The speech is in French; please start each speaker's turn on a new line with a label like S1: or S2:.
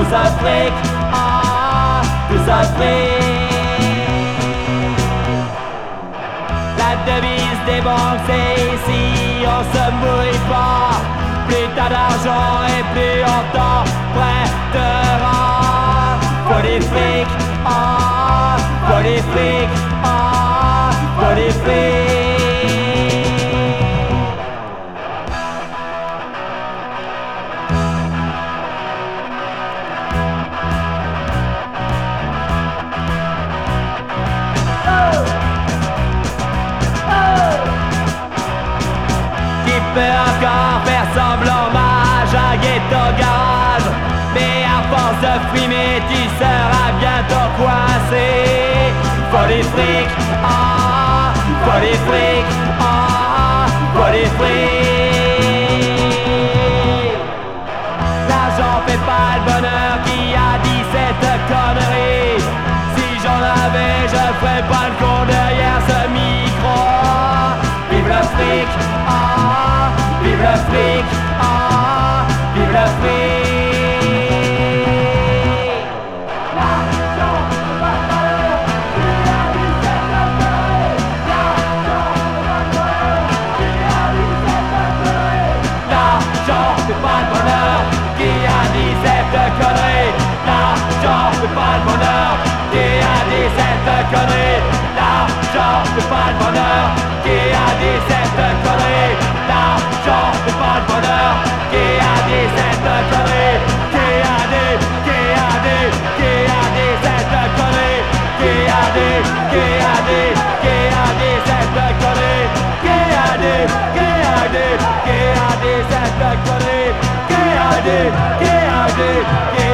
S1: tout ça fric, tout ça fric. La devise des banques c'est ici, on se mouille pas. Plus t'as d'argent et plus on t'en prêtera. Faut des fric, faut des fric, faut des fric. Peut encore faire semblant mage à ton garage, mais à force de frimer tu seras bientôt coincé. Faut des fric, faut des fric, faut des fric. L'argent fait pas le bonheur qui a dit cette connerie. Si j'en avais je ferais pas le con derrière ce micro. Vive le fric, vive le fric, vive le fric. L'argent fait pas le bonheur qui a dit cette connerie. L'argent fait pas le bonheur qui a dit cette connerie. L'argent fait pas le bonheur qui a dit cette connerie. L'argent fait pas le bonheur qui a dit cette connerie. L'argent fait pas le bonheur qui a dit cette connerie. Qui a dit cette connerie. Qui a dit cette connerie. Qui a dit cette connerie. Qui a dit